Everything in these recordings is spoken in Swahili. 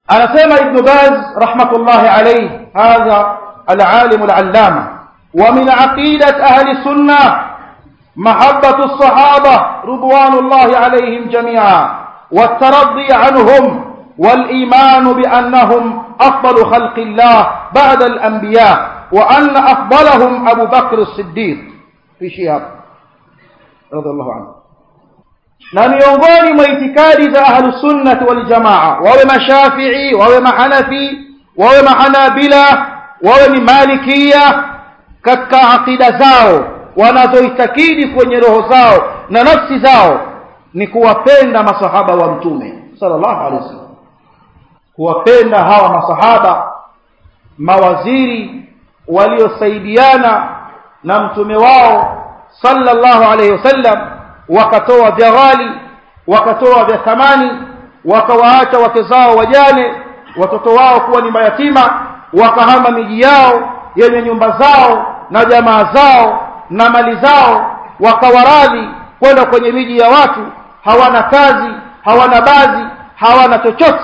anasema Ibn Baz rahmatullahi alayhi, hadha al-alim al-allama, wa min aqidat ahli sunnah mahabbatu as-sahaba ridwanullahi alayhim jami'a wat-taraddi anhum wal-iman bi annahum afdalu khalqillah ba'da al-anbiya wa anna afdalahum Abu Bakr as-Siddiq fi Shihab radiyallahu anhu. Na miongoni mwa itikadi za ahlus sunnah wal jamaa, wawe mashafi'i, wawe mahanafi, wawe mahanabila, wawe ni malikia, katika akida zao wanazoitakidi kwenye roho zao na nafsi zao ni kuwapenda masahaba wa mtume sallallahu alaihi wasallam, kuwapenda hawa masahaba, mawaziri waliosaidiana na mtume wao sallallahu alaihi wasallam, wakatoa vya ghali, wakatoa vya thamani, wakawaacha wake zao wajane, watoto wao kuwa ni mayatima, wakahama miji yao yenye nyumba zao na jamaa zao na mali zao, wakawaradhi kwenda kwenye miji ya watu, hawana kazi, hawana baadhi, hawana chochote.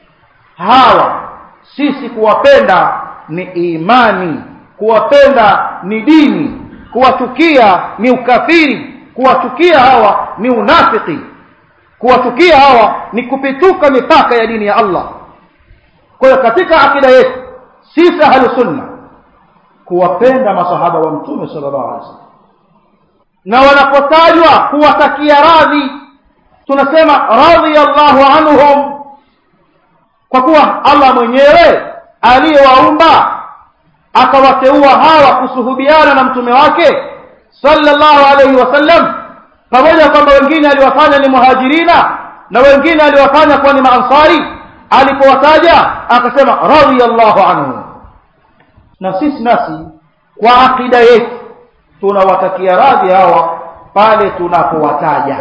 Hawa sisi kuwapenda ni imani, kuwapenda ni dini, kuwachukia ni ukafiri, kuwachukia hawa ni unafiki, kuwachukia hawa ni kupituka mipaka ya dini ya Allah. Kwa hiyo katika akida yetu sisi ahlus sunna kuwapenda masahaba wa mtume sallallahu alaihi wasallam, na wanapotajwa kuwatakia radhi tunasema radhiyallahu anhum, kwa kuwa Allah mwenyewe aliyewaumba akawateua hawa kusuhubiana na mtume wake sallallahu alayhi wasallam, pamoja kwamba wengine aliwafanya ni muhajirina na wengine aliwafanya kuwa ni maansari. Alipowataja akasema radhiyallahu anhu. Na sisi nasi kwa akida yetu tunawatakia radhi hawa pale tunapowataja,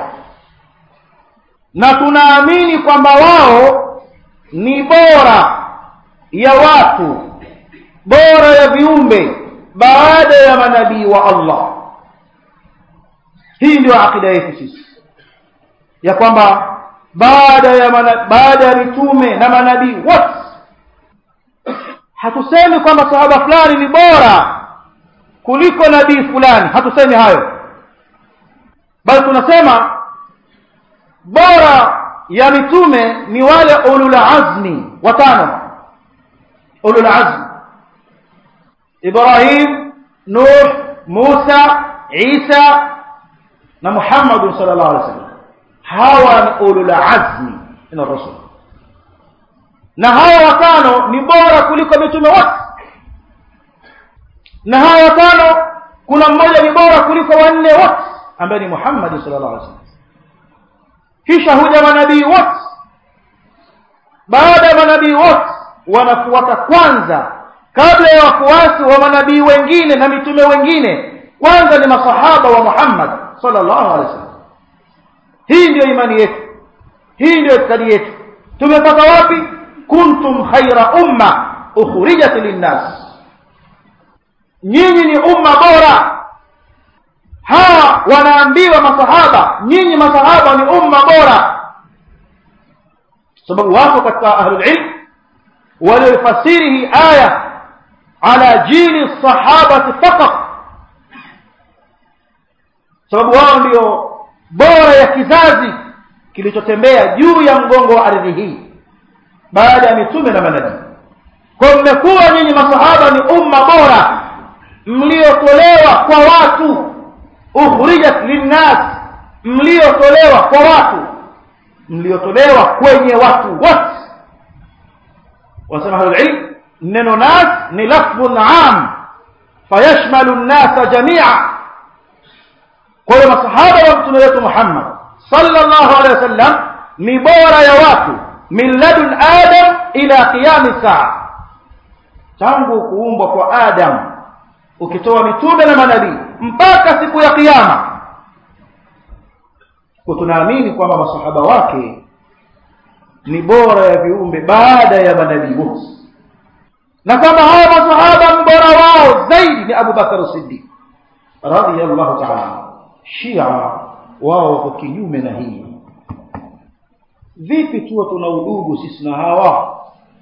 na tunaamini kwamba wao ni bora ya watu, bora ya viumbe baada ya manabii wa Allah. Hii ndio akida yetu sisi, ya kwamba baada ya mitume na manabii wote, hatusemi kwamba sahaba fulani ni bora kuliko nabii fulani, hatusemi hayo, bali tunasema bora ya mitume ni wale ulul azmi watano. Ulul azmi: Ibrahim, Nuh, Musa, Isa na Muhammad sallallahu alaihi wasallam. Hawa ni ulul azmi min ar-rusul, na hawa watano ni bora kuliko mitume wote. Na hawa watano kuna mmoja ni bora kuliko wanne wote ambaye ni Muhammad sallallahu alaihi wasallam. Kisha huja manabii wote. Baada ya manabii wote wanafuata kwanza, kabla ya wafuasi wa manabii wengine na mitume wengine, kwanza ni masahaba wa Muhammad sallallahu alaihi wasallam. Hii ndio imani yetu, hii ndio itikadi yetu. Tumepata wapi? Kuntum khaira umma ukhrijat linnas, nyinyi ni umma bora. Hawa wanaambiwa masahaba, nyinyi masahaba ni umma bora, sababu wako katika ahlul ilm waliofasiri hii aya ala jili sahabati faqat, sababu wao ndio bora ya kizazi kilichotembea juu ya mgongo wa ardhi hii baada ya mitume na manabii. Kwa mmekuwa nyinyi masahaba ni umma bora, mliotolewa kwa watu, ukhrijat linnas, mliotolewa kwa watu, mliotolewa kwenye watu wote. Wasema ahlul-ilm, neno nas ni lafdhun am fayashmalu an-nas jami'a. Kwa hiyo masahaba wa mtume wetu Muhammad sallallahu alaihi wasallam ni bora ya watu min ladun adam ila qiyam saa, tangu kuumbwa kwa Adam ukitoa mitume na manabii mpaka siku ya kiyama. Kwa tunaamini kwamba masahaba wake ni bora ya viumbe baada ya manabii wote, na kwamba hawa masahaba mbora wao zaidi ni Abu Bakar as-Siddiq radhiyallahu ta'ala. Shia wao wako kinyume na hii. Vipi tuwe tuna udugu sisi na hawa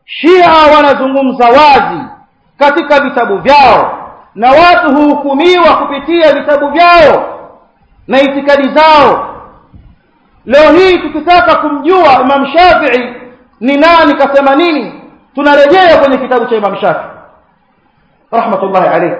Shia wanazungumza wazi katika vitabu vyao, na watu huhukumiwa kupitia vitabu vyao na itikadi zao. Leo hii tukitaka kumjua Imam Shafi'i ni nani, kasema nini, tunarejea kwenye kitabu cha Imam Shafi'i rahmatullahi alayhi.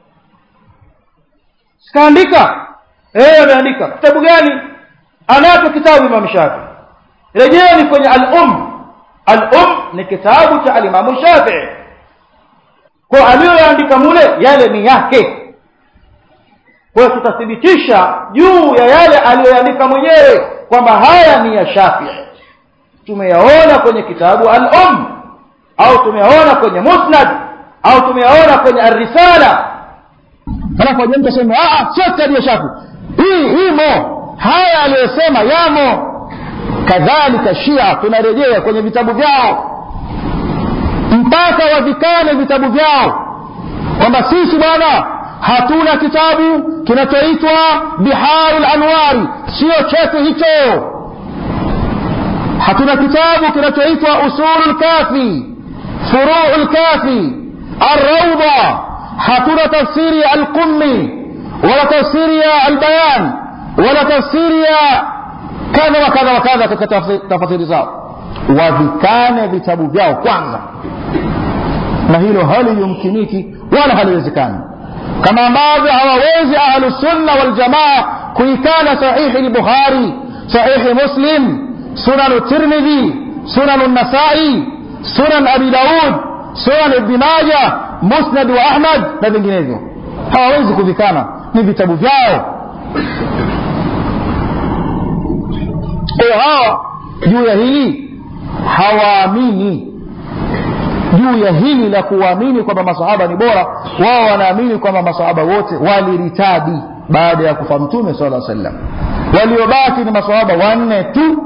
Sikaandika ameandika kitabu gani? Anacho kitabu Imam Shafi'i, rejeeni kwenye al-Umm ni kitabu cha Imam Shafi'i. Kwa aliyoandika mule yale ni yake, kwa tutathibitisha juu ya yale aliyoandika mwenyewe kwamba haya ni ya Shafi'i. Tumeyaona kwenye kitabu al-Umm, au tumeyaona kwenye Musnad, au tumeyaona kwenye Ar-Risala. Halafu mtu asema sio ya Shafi'i, hii imo, haya aliyosema yamo. Kadhalika Shia tunarejea kwenye vitabu vyao mpaka wavikane vitabu vyao kwamba sisi bwana hatuna kitabu kinachoitwa Biharul Anwari, sio chetu hicho. Hatuna kitabu kinachoitwa Usulul Kafi, Furu'ul Kafi, Ar-Rawda. Hatuna tafsiri ya Al-Qummi wala tafsiri ya Al-Bayan wala tafsiri ya kadha wa kadha wa kadha katika tafsiri zao. Wavikane vitabu vyao kwanza, na hilo haliyumkiniki wala haliwezekani. Kama ambavyo hawawezi Ahlus Sunna wal Jamaa kuikana Sahihi al-Bukhari, Sahihi Muslim, Sunan at-Tirmidhi, Sunan an-Nasa'i, Sunan Abi Daud, Sunan Ibn Majah, Musnad wa Ahmad na vinginevyo. Hawawezi kuvikana, ni vitabu vyao. Kwa hawa juu ya hili hawaamini, juu ya hili la kuamini kwamba masahaba ni bora. Wao wanaamini kwamba masahaba wote waliritadi baada ya kufa Mtume sallallahu alaihi wasallam. Waliobaki ni masahaba 4 tu,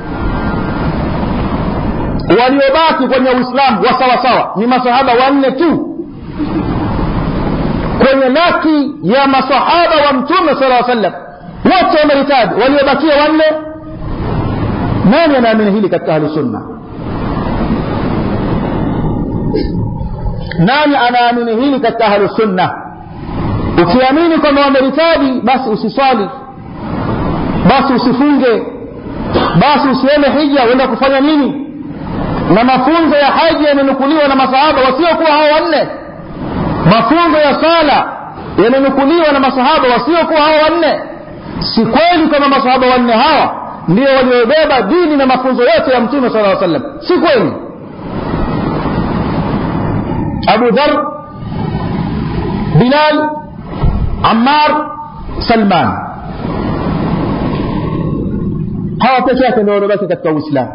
waliobaki kwenye Uislamu wa sawa sawa ni masahaba 4 tu. Kwenye laki ya masahaba wa Mtume sallallahu alaihi wasallam wote wameritadi, waliobakia 4. Nani anaamini hili katika Ahlus Sunna? Nani anaamini hili katika Ahlus Sunna? Ukiamini kwamba wameritadi, basi usiswali, basi usifunge, basi usiende hija. Uenda kufanya nini? Na mafunzo ya haji yamenukuliwa na masahaba wasiokuwa hao 4. Mafunzo ya sala yamenukuliwa na masahaba wasiokuwa hao 4. Si kweli kama masahaba 4 hawa ndio waliobeba dini na mafunzo yote ya Mtume sallallahu alaihi wasallam. Si kweli. Abu Dharr, Bilal, Ammar, Salman, hawa pekee yake ndio waliobaki katika Uislamu.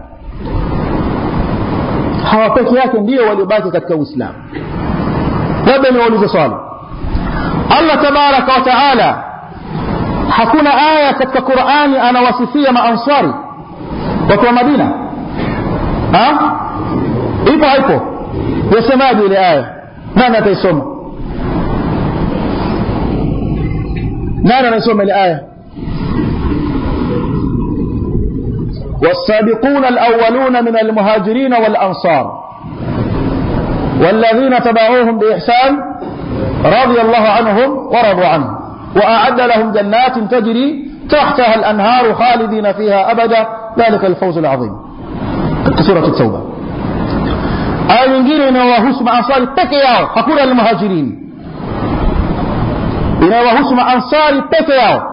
Hawa pekee yake ndio waliobaki katika Uislamu. Labda niwaulize swali. Allah tabaraka wa taala hakuna aya katika Qur'ani anawasifia maansari watu wa Madina? Ipo haipo? Yasemaje ile aya? Nani ataisoma? Nani anaisoma ile aya? والسابقون الأولون من المهاجرين والأنصار والذين تبعوهم بإحسان رضي الله عنهم ورضوا عنه وأعد لهم جنات تجري تحتها الأنهار خالدين فيها أبدا ذلك الفوز العظيم. سورة التوبة. آية nyingine inawahusu maansari peke yao, hakuna almuhajirin. Inawahusu maansari peke yao.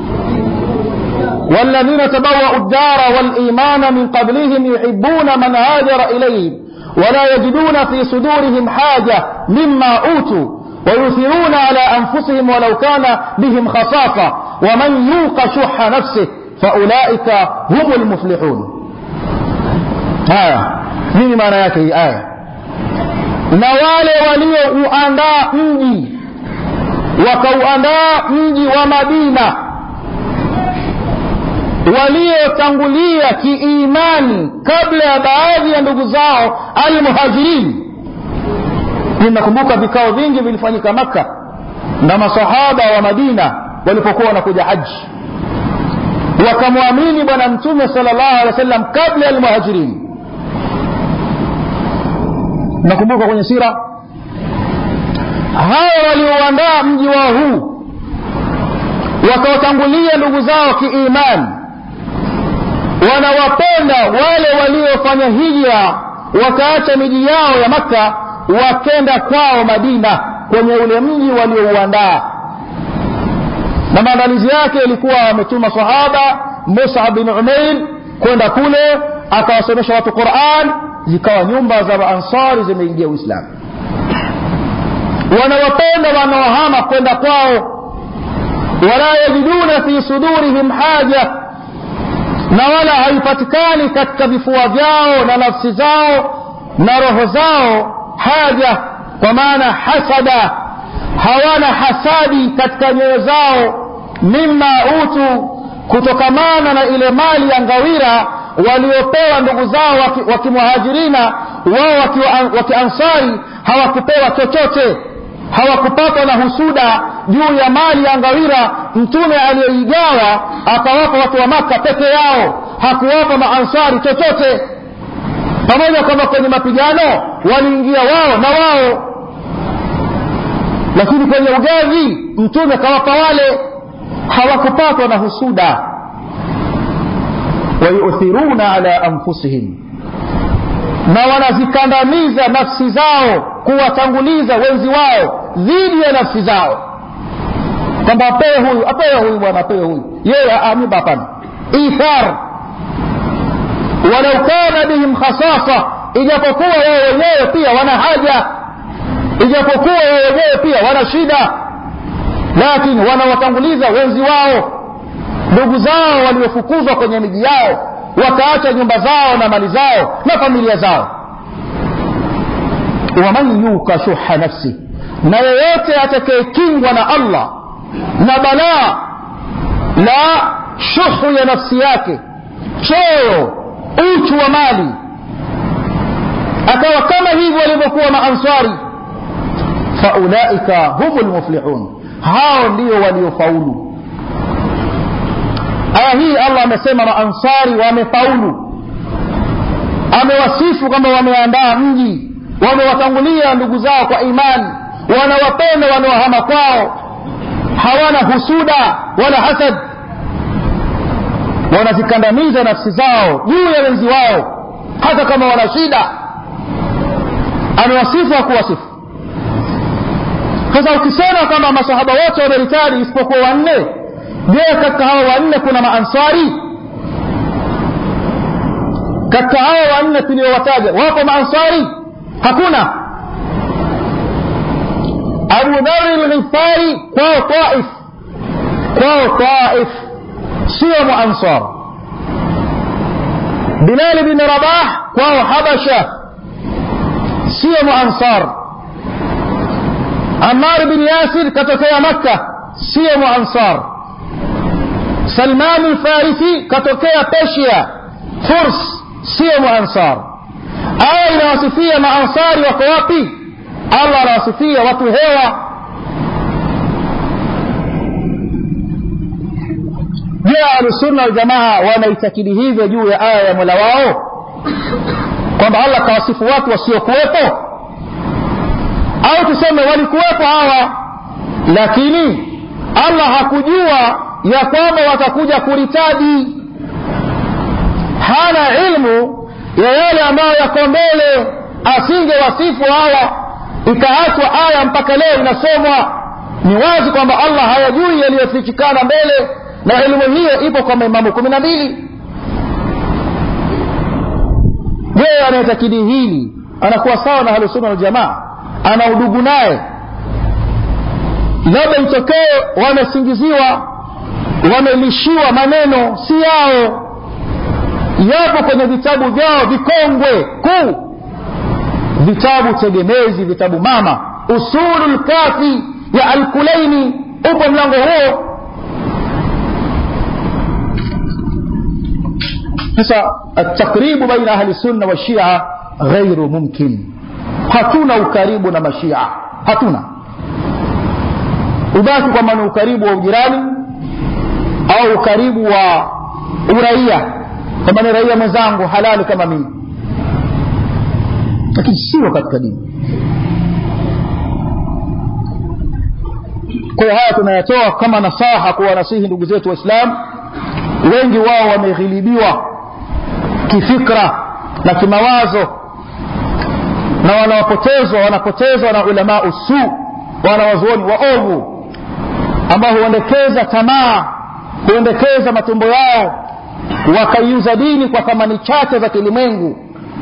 والذين تبوأوا الدار والإيمان من قبلهم يحبون من هاجر إليهم ولا يجدون في صدورهم حاجة مما أوتوا ويثيرون على أنفسهم ولو كان بهم خصاصة ومن يوق شح نفسه فأولئك هم المفلحون. nini maana yake hii aya? Na wale waliouandaa mji, wakauandaa mji wa Madina, waliotangulia kiimani kabla ya baadhi ya ndugu zao al-muhajirin. Ninakumbuka vikao vingi vilifanyika Makka na masahaba wa Madina walipokuwa wanakuja haji, wakamwamini bwana Mtume sallallahu alaihi wasallam kabla ya al-muhajirin. nakumbuka kwenye sira hao walioandaa mji wao huu wakawatangulia ndugu zao kiimani, wanawapenda wale waliofanya hijra wakaacha miji yao ya Makka wakenda kwao Madina kwenye ule mji waliouandaa. Na maandalizi yake ilikuwa wametuma sahaba Mus'ab bin Umair kwenda kule akawasomesha watu Qur'an, zikawa nyumba za Ansari zimeingia Uislamu. Wanawapenda wanaohama kwenda kwao, wala yajiduna fi sudurihim haja, na wala haipatikani katika vifua vyao na nafsi zao na roho zao haja, kwa maana hasada, hawana hasadi katika nyoyo zao, mimma utu, kutokamana na ile mali ya ngawira waliopewa ndugu zao wakimuhajirina, wao wakiansari hawakupewa chochote, hawakupatwa na husuda juu ya mali ya ngawira. Mtume aliyeigawa akawapa watu wa Makka peke yao, hakuwapa maansari chochote, pamoja kwamba kwenye mapigano waliingia wao na wao, lakini kwenye ugavi Mtume kawapa wale, hawakupatwa na husuda. Wayuthiruna ala anfusihim, na wanazikandamiza nafsi zao kuwatanguliza wenzi wao dhidi ya nafsi zao, kwamba apewe huyu bwana, apewe huyu, yeye aamiba. Hapana, ithar. Walau kana bihim khasasa, ijapokuwa wao wenyewe pia wana haja, ijapokuwa wao wenyewe pia wana shida, lakini wanawatanguliza wenzi wao, ndugu zao waliofukuzwa kwenye miji yao wakaacha nyumba zao na mali zao na familia zao. Waman yuka shuha nafsi, na yeyote atakayekingwa na Allah na balaa la shuhu ya nafsi yake, choyo, uchu wa mali, akawa kama hivyo walivyokuwa maansari, faulaika humul muflihun, hao ndio waliofaulu. Aya hii Allah amesema maansari wamefaulu, amewasifu kwamba wameandaa mji, wamewatangulia ndugu zao kwa imani, wanawapenda wanaohama kwao, hawana husuda wala hasad, wanazikandamiza nafsi zao juu ya wenzi wao hata kama wana shida. Amewasifu wa kuwasifu. Sasa ukisema kwamba masahaba wote wameritadi isipokuwa wanne, je, katika hao wanne kuna maansari? Katika hao wanne tuliowataja wapo maansari? Hakuna. Abu Dharr al-Ghifari kwao Taif sio maansar. Bilal bin Rabah kwao Habasha sio maansar. Ammar bin Yasir katokea Makkah sio maansar. Salman al-Farisi katokea Persia, Furs, sio maansar. Aya inawasifia maansari wako wapi? Allah anawasifia watu hewa. Je, Ahlusunna wal Jamaa wanaitakidi hivyo juu ya aya ya Mola wao, kwamba Allah kawasifu watu wasiokuwepo? Au tuseme walikuwepo hawa, lakini Allah hakujua ya kwamba watakuja kuritadi, hana ilmu ya yale ambayo yako mbele, asinge wasifu hawa ikaachwa aya mpaka leo inasomwa. Ni wazi kwamba Allah hayajui yaliyofichikana mbele, na elimu hiyo ipo kwa maimamu 12. Je, anayetakidi hili anakuwa sawa na Ahlusunna wal Jamaa? Ana udugu naye? Labda itokee wamesingiziwa, wamelishiwa maneno si yao, yapo kwenye vitabu vyao vikongwe kuu, vitabu tegemezi, vitabu mama. Usulul Kafi ya Al-Kulaini upo mlango huo. Sasa at-taqribu baina ahli sunna wa shia ghairu mumkin. Hatuna ukaribu na mashia, hatuna. Ubaki kwa maana ukaribu wa ujirani au ukaribu wa uraia, kama ni raia mwenzangu halali kama mimi. lakini sio katika dini. Kwa haya tunayatoa kama nasaha kwa nasihi ndugu zetu Waislamu. Wengi wao wameghilibiwa kifikra na kimawazo, na wanapotezwa na ulama usu, wanawazuoni waovu ambao huendekeza tamaa, huendekeza matumbo yao, wakaiuza dini kwa thamani chache za kilimwengu.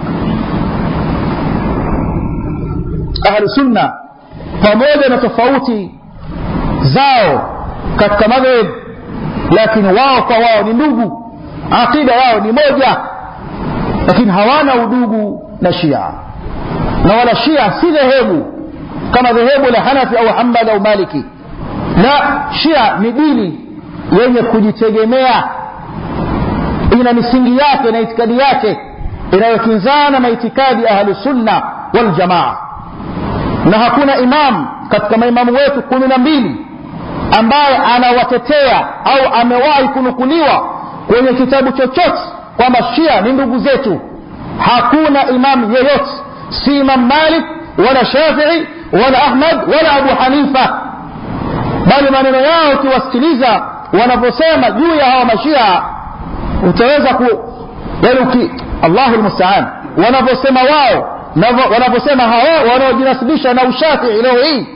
Ahli sunna pamoja na tofauti zao katika madhhab, lakini wao kwa wao ni ndugu, akida yao ni moja, lakini hawana udugu na Shia. Na wala Shia si dhehebu kama dhehebu la Hanafi au Hanbali au Maliki. Na Shia ni dini yenye kujitegemea, ina misingi yake na itikadi yake inayokinzana na itikadi ahli sunna wal jamaa. Na hakuna imam katika maimamu wetu 12 ambaye anawatetea au amewahi kunukuliwa kwenye kitabu chochote kwamba Shia ni ndugu zetu. Hakuna imam yeyote, si Imam Malik wala Shafi'i wala Ahmad wala Abu Hanifa, bali maneno yao ukiwasikiliza wanaposema juu ya hawa mashia utaweza Allahul musta'an, wanaposema wao na wanaposema hao wanaojinasibisha na Ushafi'i leo hii,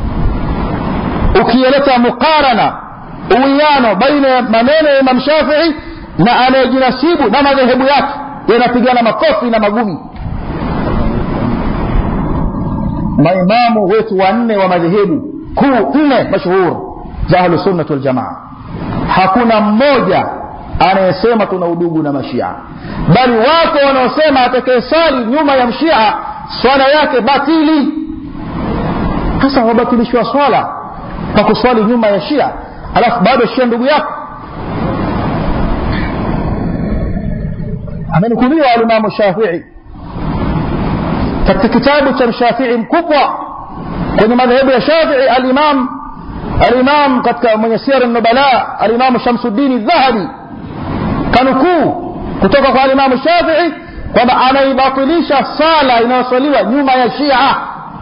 ukileta mukarana, uwiano baina ya maneno ya Imam Shafi'i na anayejinasibu na madhehebu yake, yanapigana makofi na magumi. Maimamu wetu 4 wa madhehebu kuu 4 mashuhuri za Ahlus Sunnah wal Jamaa, hakuna mmoja anayesema tuna udugu na mashia, bali wako wanaosema atakayesali nyuma ya mshia swala yake batili. Sasa wabatilishwa swala kwa kuswali nyuma ya Shia, alafu bado Shia ndugu yako? amenukuliwa al-Imam Shafi'i katika kitabu cha Shafi'i mkubwa kwenye madhehebu ya Shafi'i, al-Imam katika mwenye Siyar an-Nubala, al-Imam Shamsuddin al-Dhahabi kanukuu kutoka kwa al-Imam Shafi'i kwamba anaibatilisha sala inayosaliwa nyuma ya Shia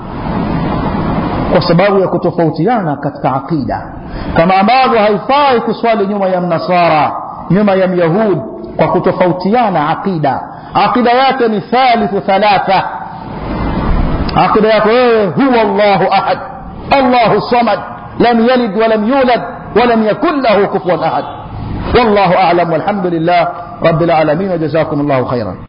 kwa sababu ya kutofautiana katika akida, kama ambavyo haifai kuswali nyuma ya Mnasara, nyuma ya Myahud, kwa kutofautiana akida yake ni thalithu thalatha. akida yake wewe huwa Allahu ahad, Allahu samad, lam yalid wa lam yulad wa lam yakul lahu kufuwan ahad. wallahu a'lam walhamdulillah rabbil alamin wa jazakumullahu khairan.